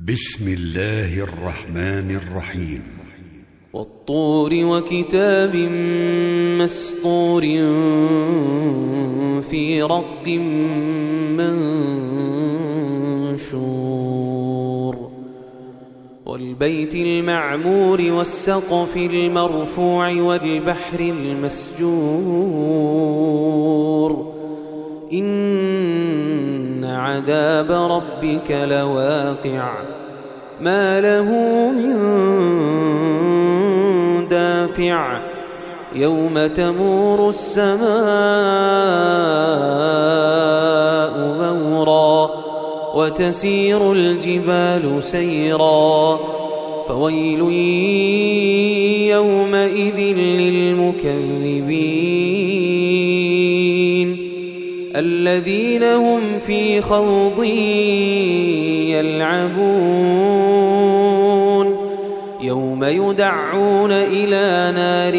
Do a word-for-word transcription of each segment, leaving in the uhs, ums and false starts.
بسم الله الرحمن الرحيم والطور وكتاب مسطور في رق منشور والبيت المعمور والسقف المرفوع والبحر المسجور إن عذاب ربك لواقع ما له من دافع يوم تمور السماء مورا وتسير الجبال سيرا فويل يومئذ للمكذبين الذين هم في خوض يلعبون يوم يدعون إلى نار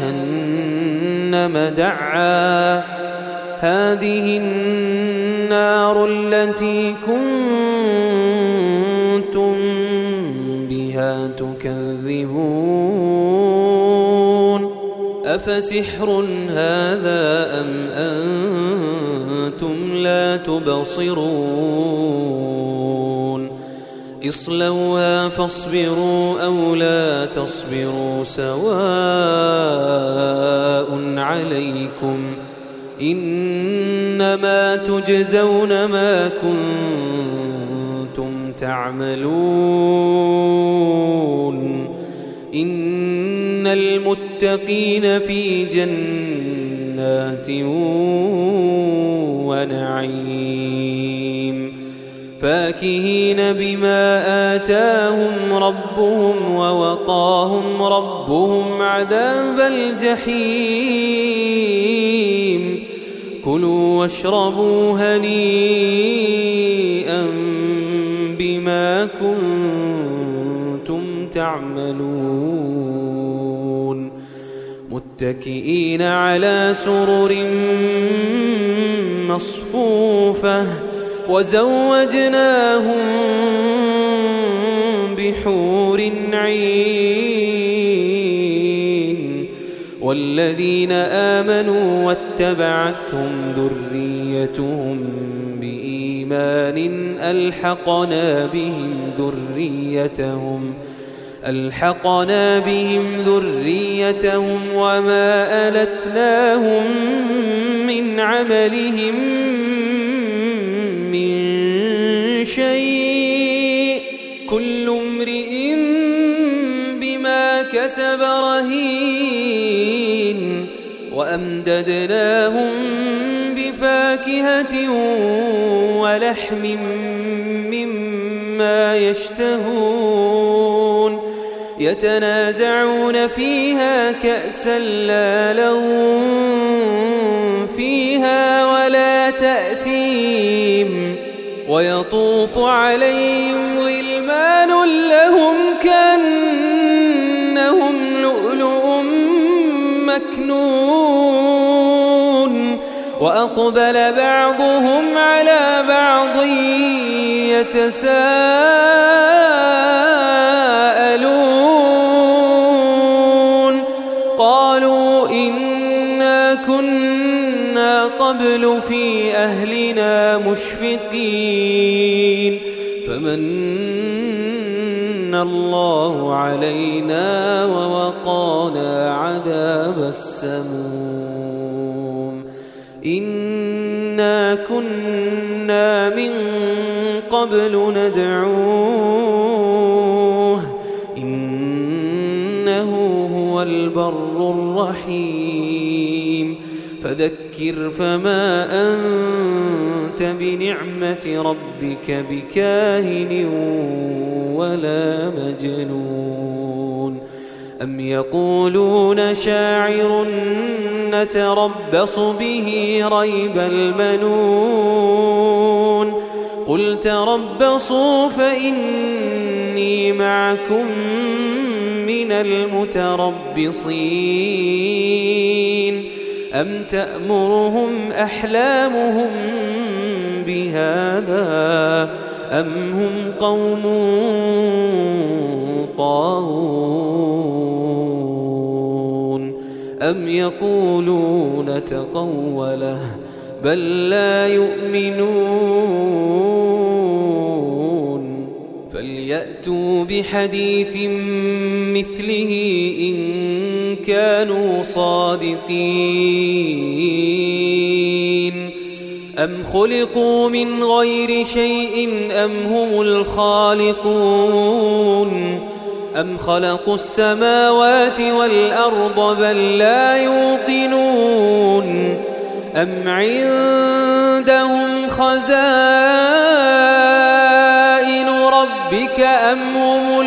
جهنم دعا هذه النار التي كنتم بها تكذبون أفسحر هذا أم أنتم لا تبصرون اصلوها فاصبروا أو لا تصبروا سواء عليكم إنما تجزون ما كنتم تعملون إن المتقين في جنات ونعيم فاكهين بما آتاهم ربهم ووقاهم ربهم عذاب الجحيم كلوا واشربوا هنيئا بما كنتم تعملون متكئين على سرر مصفوفة وزوجناهم بحور عين والذين آمنوا واتبعتهم ذريتهم بإيمان ألحقنا بهم ذريتهم ألحقنا بهم ذريتهم وما ألتناهم من عملهم من شيء كل امرئ بما كسب رهين وأمددناهم بفاكهة ولحم مما يشتهون يتنازعون فيها كأسا لا لغو فيها ولا تأثيم ويطوف عليهم غلمان لهم كأنهم لؤلؤ مكنون وأقبل بعضهم على بعض يتساءلون قالوا إنا كنا قبل في أهلنا مشفقين فمن الله علينا ووقانا عذاب السموم إنا كنا من قبل ندعوه إنه هو البر الرحيم فذكر فما أنت بنعمة ربك بكاهن ولا مجنون أم يقولون شاعر نتربص به ريب المنون قل تربصوا فإني معكم من المتربصين أم تأمرهم أحلامهم بهذا أم هم قوم طاغون أم يقولون تقوله بل لا يؤمنون فليأتوا بحديث مثله إن كانوا صادقين أم خلقوا من غير شيء أم هم الخالقون أم خلقوا السماوات والأرض بل لا يوقنون أم عندهم خزائن ربك أم هم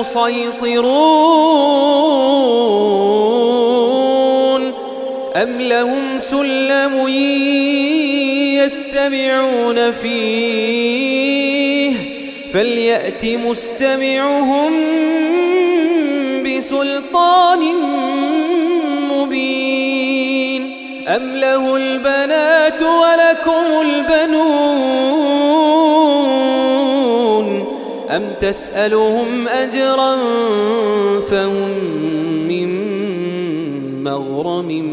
المسيطرون أم لهم سلم يستمعون فيه فليأت مستمعهم بسلطان مبين أم له البنات ولكم البنون أم تسألهم أجرا فهم من مغرم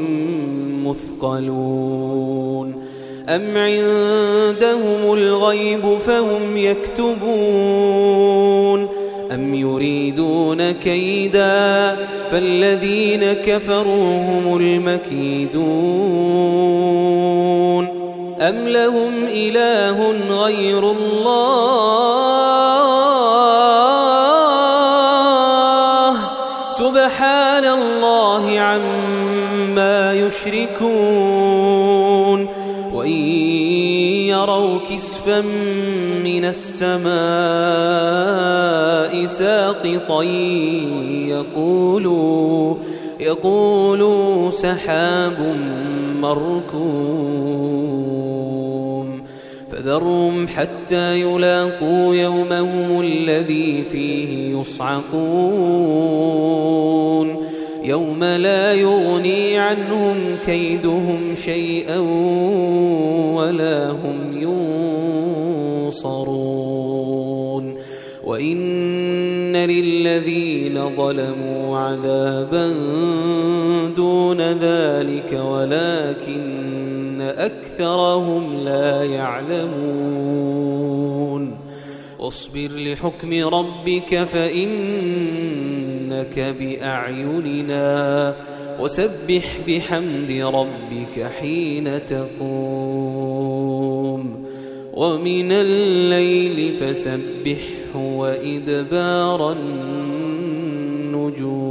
مثقلون أم عندهم الغيب فهم يكتبون أم يريدون كيدا فالذين كفروا هم المكيدون أم لهم إله غير الله سبحان الله عما يشركون وإن يروا كسفا من السماء ساقطا يقولوا يقولوا سحاب مركوم فذرهم حتى يلاقوا يومهم الذي فيه يصعقون يوم لا يغني عنهم كيدهم شيئا ولا هم ينصرون وإن للذين ظلموا عذابا دون ذلك ولكن أكثرهم لا يعلمون واصبر لحكم ربك فإنك بأعيننا وسبح بحمد ربك حين تقوم ومن الليل فسبحه وإدبار النجوم